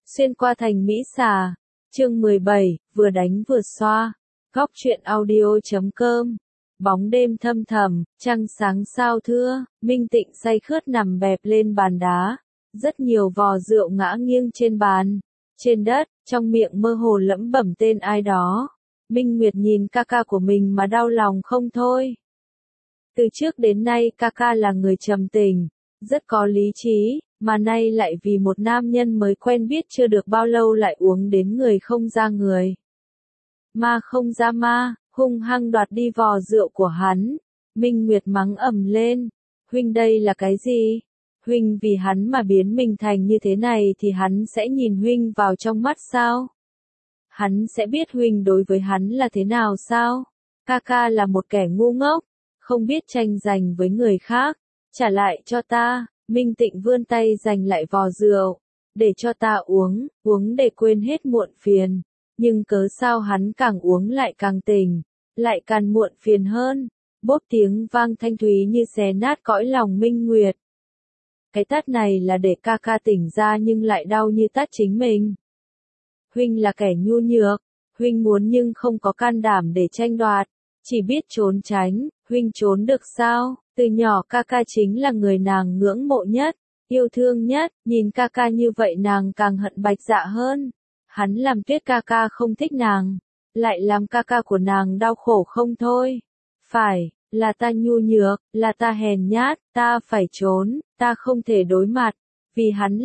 Xuyên qua thành Mỹ Xà, chương 17, vừa đánh vừa xoa. Góc truyện audio.com. Bóng đêm thâm thẳm, trăng sáng sao thưa, Minh Tịnh say khướt nằm bẹp lên bàn đá. Rất nhiều vò rượu ngã nghiêng trên bàn, trên đất, trong miệng mơ hồ lẩm bẩm tên ai đó. Minh Nguyệt nhìn ca ca của mình mà đau lòng không thôi. Từ trước đến nay ca ca là người trầm tình, rất có lý trí, mà nay lại vì một nam nhân mới quen biết chưa được bao lâu lại uống đến người không ra người. Ma không ra ma, hung hăng đoạt đi vò rượu của hắn. Minh Nguyệt mắng ầm lên, huynh đây là cái gì? Huynh vì hắn mà biến mình thành như thế này thì hắn sẽ nhìn huynh vào trong mắt sao? Hắn sẽ biết huynh đối với hắn là thế nào sao? Ca ca là một kẻ ngu ngốc, không biết tranh giành với người khác, trả lại cho ta. Minh Tịnh vươn tay giành lại vò rượu, để cho ta uống, uống để quên hết muộn phiền. Nhưng cớ sao hắn càng uống lại càng tỉnh, lại càng muộn phiền hơn. Bốp tiếng vang thanh thúy như xé nát cõi lòng Minh Nguyệt. Cái tát này là để ca ca tỉnh ra nhưng lại đau như tát chính mình. Huynh là kẻ nhu nhược, huynh muốn nhưng không có can đảm để tranh đoạt, chỉ biết trốn tránh, huynh trốn được sao? Từ nhỏ ca ca chính là người nàng ngưỡng mộ nhất, yêu thương nhất, nhìn ca ca như vậy nàng càng hận Bạch Dạ hơn. Hắn làm Tuyết ca ca không thích nàng, lại làm ca ca của nàng đau khổ không thôi. Phải, là ta nhu nhược, là ta hèn nhát, ta phải trốn, ta không thể đối mặt, vì hắn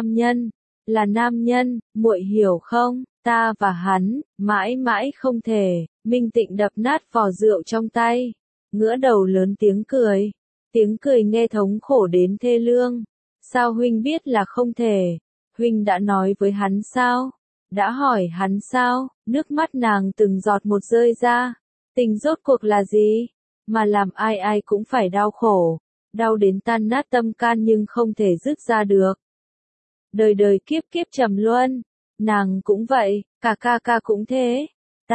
là nam nhân, muội hiểu không? Ta và hắn, mãi mãi không thể. Minh Tịnh đập nát vò rượu trong tay, ngửa đầu lớn tiếng cười nghe thống khổ đến thê lương. Sao huynh biết là không thể? Huynh đã nói với hắn sao? Đã hỏi hắn sao? Nước mắt nàng từng giọt một rơi ra. Tình rốt cuộc là gì? Mà làm ai ai cũng phải đau khổ, đau đến tan nát tâm can nhưng không thể dứt ra được. Đời đời kiếp kiếp trầm luân, nàng cũng vậy, cả ca ca cũng thế.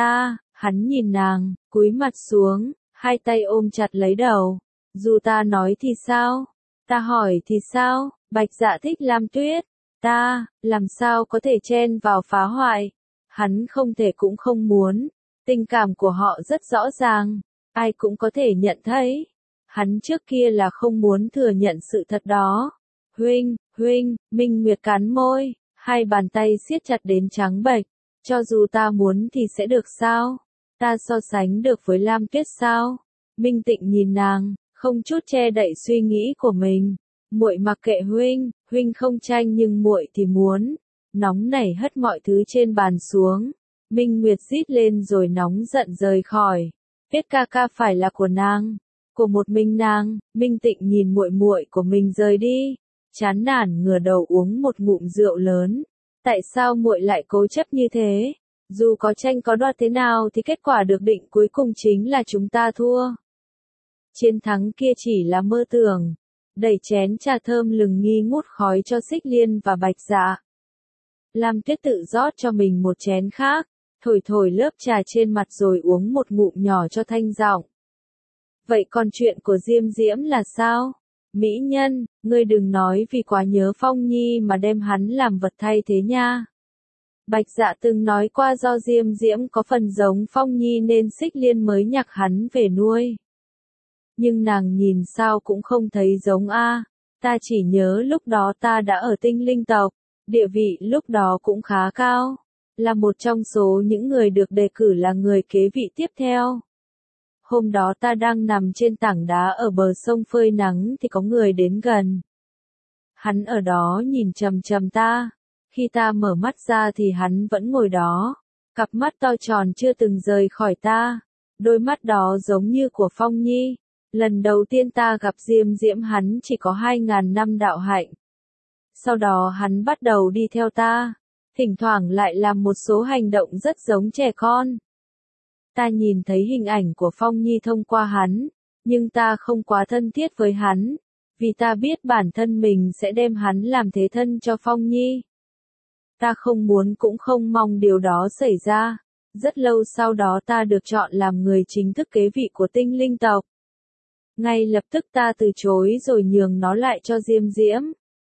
Hắn nhìn nàng, cúi mặt xuống, hai tay ôm chặt lấy đầu. Dù ta nói thì sao? Ta hỏi thì sao? Bạch Dạ thích Lam Tuyết. Ta, làm sao có thể chen vào phá hoại? Hắn không thể cũng không muốn. Tình cảm của họ rất rõ ràng, ai cũng có thể nhận thấy. Hắn trước kia là không muốn thừa nhận sự thật đó. Huynh, Minh Nguyệt cắn môi, hai bàn tay siết chặt đến trắng bệch. Cho dù ta muốn thì sẽ được sao? Ta so sánh được với Lam Tuyết sao? Minh Tịnh nhìn nàng, không chút che đậy suy nghĩ của mình. Muội mặc kệ huynh không tranh nhưng muội thì muốn. Nóng nảy hất mọi thứ trên bàn xuống. Minh Nguyệt rít lên rồi nóng giận rời khỏi. Tuyết ca ca phải là của nàng, của một mình nàng. Minh Tịnh nhìn muội muội của mình rời đi, chán nản ngửa đầu uống một ngụm rượu lớn. Tại sao muội lại cố chấp như thế? Dù có tranh có đoạt thế nào thì kết quả được định cuối cùng chính là chúng ta thua. Chiến thắng kia chỉ là mơ tưởng. Đẩy chén trà thơm lừng nghi ngút khói cho Xích Liên và Bạch Dạ. Lam Tuyết tự rót cho mình một chén khác, thổi lớp trà trên mặt rồi uống một ngụm nhỏ cho thanh giọng. Vậy còn chuyện của Diêm Diễm là sao? Mỹ nhân, ngươi đừng nói vì quá nhớ Phong Nhi mà đem hắn làm vật thay thế nha. Bạch Dạ từng nói qua do Diêm Diễm có phần giống Phong Nhi nên Xích Liên mới nhặt hắn về nuôi. Nhưng nàng nhìn sao cũng không thấy giống a. Ta chỉ nhớ lúc đó ta đã ở Tinh Linh tộc, địa vị lúc đó cũng khá cao, là một trong số những người được đề cử là người kế vị tiếp theo. Hôm đó ta đang nằm trên tảng đá ở bờ sông phơi nắng thì có người đến gần. Hắn ở đó nhìn chằm chằm ta. Khi ta mở mắt ra thì hắn vẫn ngồi đó, cặp mắt to tròn chưa từng rời khỏi ta. Đôi mắt đó giống như của Phong Nhi. Lần đầu tiên ta gặp Diêm Diễm hắn chỉ có 2.000 năm đạo hạnh. Sau đó hắn bắt đầu đi theo ta, thỉnh thoảng lại làm một số hành động rất giống trẻ con. Ta nhìn thấy hình ảnh của Phong Nhi thông qua hắn, nhưng ta không quá thân thiết với hắn, vì ta biết bản thân mình sẽ đem hắn làm thế thân cho Phong Nhi. Ta không muốn cũng không mong điều đó xảy ra. Rất lâu sau đó ta được chọn làm người chính thức kế vị của Tinh Linh tộc. Ngay lập tức ta từ chối rồi nhường nó lại cho Diêm Diễm.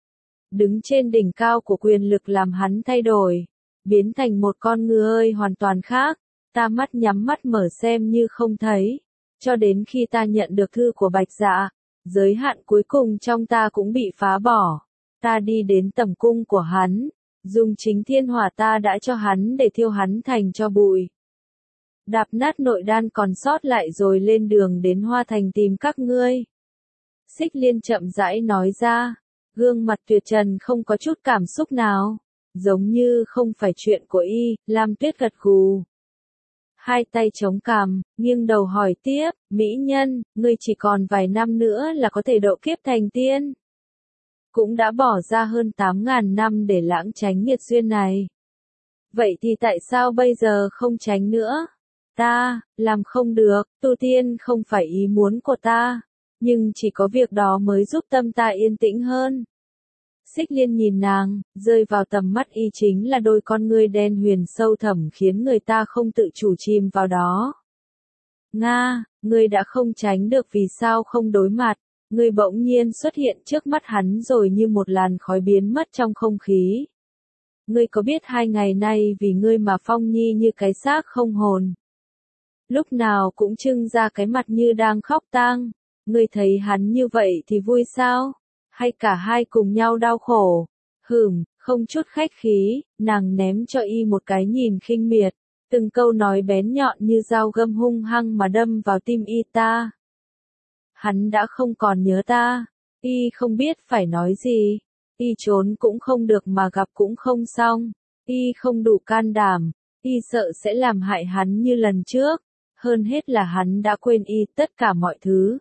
đứng trên đỉnh cao của quyền lực làm hắn thay đổi, biến thành một con người hoàn toàn khác. Ta mắt nhắm mắt mở xem như không thấy, cho đến khi ta nhận được thư của Bạch Dạ, giới hạn cuối cùng trong ta cũng bị phá bỏ. Ta đi đến tầm cung của hắn, dùng chính thiên hỏa ta đã cho hắn để thiêu hắn thành tro bụi. Đạp nát nội đan còn sót lại rồi lên đường đến Hoa Thành tìm các ngươi. Xích Liên chậm rãi nói ra, gương mặt tuyệt trần không có chút cảm xúc nào, giống như không phải chuyện của y. Lam Tuyết gật gù, hai tay chống cằm, nghiêng đầu hỏi tiếp, mỹ nhân, ngươi chỉ còn vài năm nữa là có thể độ kiếp thành tiên. Cũng đã bỏ ra hơn 8.000 năm để lãng tránh nghiệt duyên này. Vậy thì tại sao bây giờ không tránh nữa? Ta, làm không được, tu tiên không phải ý muốn của ta, nhưng chỉ có việc đó mới giúp tâm ta yên tĩnh hơn. Xích Liên nhìn nàng, rơi vào tầm mắt y chính là đôi con ngươi đen huyền sâu thẳm khiến người ta không tự chủ chìm vào đó. Nga, ngươi đã không tránh được vì sao không đối mặt, ngươi bỗng nhiên xuất hiện trước mắt hắn rồi như một làn khói biến mất trong không khí. Ngươi có biết 2 ngày nay vì ngươi mà Phong Nhi như cái xác không hồn. Lúc nào cũng trưng ra cái mặt như đang khóc tang, ngươi thấy hắn như vậy thì vui sao? Hay cả hai cùng nhau đau khổ? Không chút khách khí, nàng ném cho y một cái nhìn khinh miệt, từng câu nói bén nhọn như dao găm hung hăng mà đâm vào tim y ta. Hắn đã không còn nhớ ta, y không biết phải nói gì, y trốn cũng không được mà gặp cũng không xong, y không đủ can đảm, y sợ sẽ làm hại hắn như lần trước, hơn hết là hắn đã quên y tất cả mọi thứ.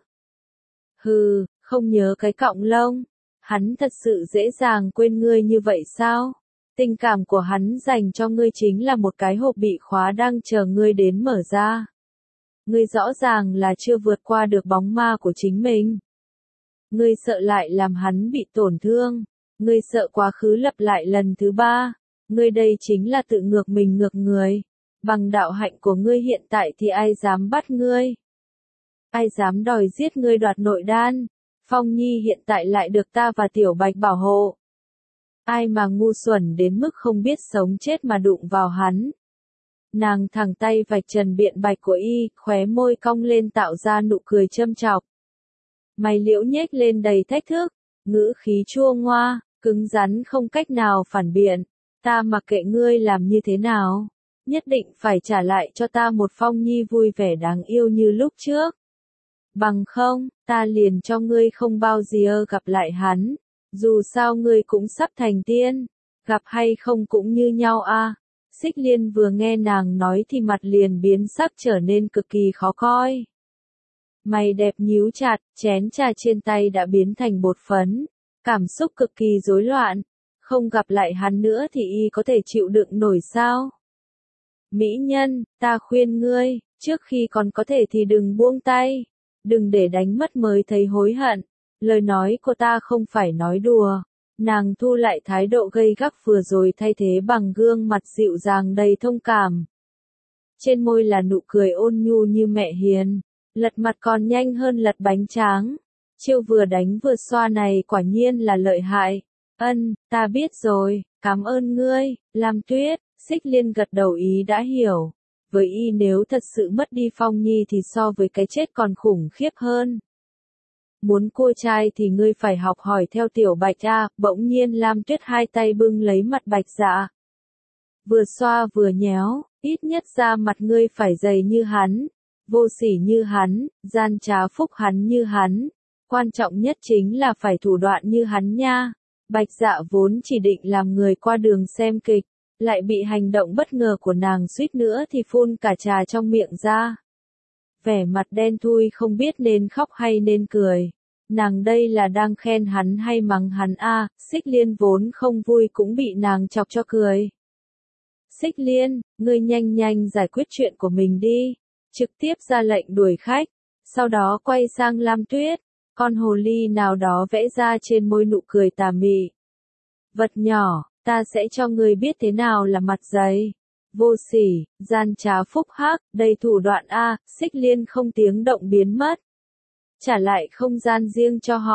Không nhớ cái cọng lông, hắn thật sự dễ dàng quên ngươi như vậy sao? Tình cảm của hắn dành cho ngươi chính là một cái hộp bị khóa đang chờ ngươi đến mở ra. Ngươi rõ ràng là chưa vượt qua được bóng ma của chính mình. Ngươi sợ lại làm hắn bị tổn thương. Ngươi sợ quá khứ lặp lại lần thứ 3. Ngươi đây chính là tự ngược mình ngược người. Bằng đạo hạnh của ngươi hiện tại thì ai dám bắt ngươi? Ai dám đòi giết ngươi đoạt nội đan? Phong Nhi hiện tại lại được ta và Tiểu Bạch bảo hộ. Ai mà ngu xuẩn đến mức không biết sống chết mà đụng vào hắn. Nàng thẳng tay vạch trần biện bạch của y, khóe môi cong lên tạo ra nụ cười châm chọc. Mày liễu nhếch lên đầy thách thức, ngữ khí chua ngoa, cứng rắn không cách nào phản biện. Ta mặc kệ ngươi làm như thế nào, nhất định phải trả lại cho ta một Phong Nhi vui vẻ đáng yêu như lúc trước. Bằng không, ta liền cho ngươi không bao giờ gặp lại hắn. Dù sao ngươi cũng sắp thành tiên, gặp hay không cũng như nhau a. Xích Liên vừa nghe nàng nói thì mặt liền biến sắc trở nên cực kỳ khó coi. Mày đẹp nhíu chặt, chén trà trên tay đã biến thành bột phấn, cảm xúc cực kỳ rối loạn. Không gặp lại hắn nữa thì y có thể chịu đựng nổi sao? Mỹ nhân, ta khuyên ngươi, trước khi còn có thể thì đừng buông tay, đừng để đánh mất mới thấy hối hận. Lời nói của ta không phải nói đùa. Nàng thu lại thái độ gay gắt vừa rồi thay thế bằng gương mặt dịu dàng đầy thông cảm. Trên môi là nụ cười ôn nhu như mẹ hiền, lật mặt còn nhanh hơn lật bánh tráng. Chiêu vừa đánh vừa xoa này quả nhiên là lợi hại. Ta biết rồi, cảm ơn ngươi, Lam Tuyết. Xích Liên gật đầu ý đã hiểu. Với y nếu thật sự mất đi Phong Nhi thì so với cái chết còn khủng khiếp hơn. Muốn cua trai thì ngươi phải học hỏi theo Tiểu Bạch a. Bỗng nhiên Lam Tuyết hai tay bưng lấy mặt Bạch Dạ. Vừa xoa vừa nhéo, ít nhất da mặt ngươi phải dày như hắn, vô sỉ như hắn, gian trá phúc hắn như hắn. Quan trọng nhất chính là phải thủ đoạn như hắn nha. Bạch Dạ vốn chỉ định làm người qua đường xem kịch, lại bị hành động bất ngờ của nàng suýt nữa thì phun cả trà trong miệng ra. Vẻ mặt đen thui không biết nên khóc hay nên cười. Nàng đây là đang khen hắn hay mắng hắn a? Xích Liên vốn không vui cũng bị nàng chọc cho cười. Xích Liên, ngươi nhanh nhanh giải quyết chuyện của mình đi. Trực tiếp ra lệnh đuổi khách. Sau đó quay sang Lam Tuyết. Con hồ ly nào đó vẽ ra trên môi nụ cười tà mị. Vật nhỏ, ta sẽ cho ngươi biết thế nào là mặt dày. Vô sỉ, gian trá phúc hắc, đầy thủ đoạn a. Xích Liên không tiếng động biến mất. Trả lại không gian riêng cho họ.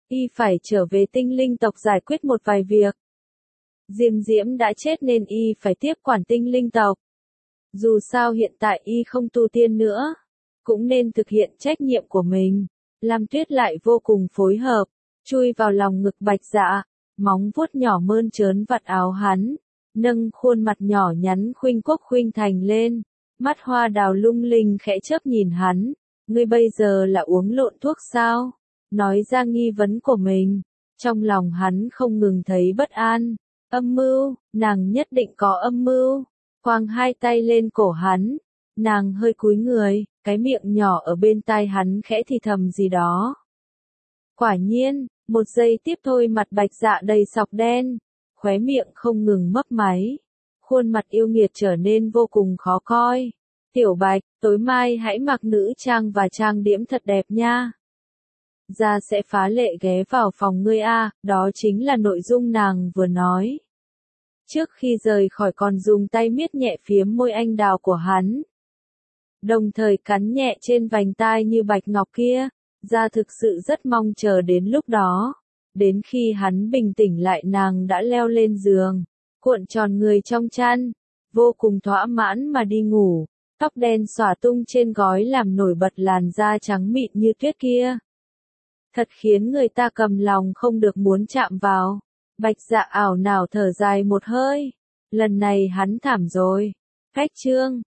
y phải trở về tinh linh tộc giải quyết một vài việc. Diêm Diễm đã chết nên y phải tiếp quản tinh linh tộc. Dù sao hiện tại y không tu tiên nữa, cũng nên thực hiện trách nhiệm của mình. Lam Tuyết lại vô cùng phối hợp, chui vào lòng ngực Bạch Dạ, móng vuốt nhỏ mơn trớn vạt áo hắn, nâng khuôn mặt nhỏ nhắn khuynh quốc khuynh thành lên, mắt hoa đào lung linh khẽ chớp nhìn hắn, ngươi bây giờ là uống lộn thuốc sao? Nói ra nghi vấn của mình, trong lòng hắn không ngừng thấy bất an, âm mưu, nàng nhất định có âm mưu, quàng hai tay lên cổ hắn, nàng hơi cúi người, cái miệng nhỏ ở bên tai hắn khẽ thì thầm gì đó. Quả nhiên, một giây tiếp thôi mặt Bạch Dạ đầy sọc đen, khóe miệng không ngừng mấp máy, khuôn mặt yêu nghiệt trở nên vô cùng khó coi. Tiểu Bạch, tối mai hãy mặc nữ trang và trang điểm thật đẹp nha. Gia sẽ phá lệ ghé vào phòng ngươi a, đó chính là nội dung nàng vừa nói. Trước khi rời khỏi còn dùng tay miết nhẹ phía môi anh đào của hắn. Đồng thời cắn nhẹ trên vành tai như bạch ngọc kia, Gia thực sự rất mong chờ đến lúc đó. Đến khi hắn bình tĩnh lại nàng đã leo lên giường, cuộn tròn người trong chăn, vô cùng thỏa mãn mà đi ngủ, tóc đen xõa tung trên gối làm nổi bật làn da trắng mịn như tuyết kia. Thật khiến người ta cầm lòng không được muốn chạm vào. Bạch Dạ ảo não thở dài một hơi. Lần này hắn thảm rồi. Cách chương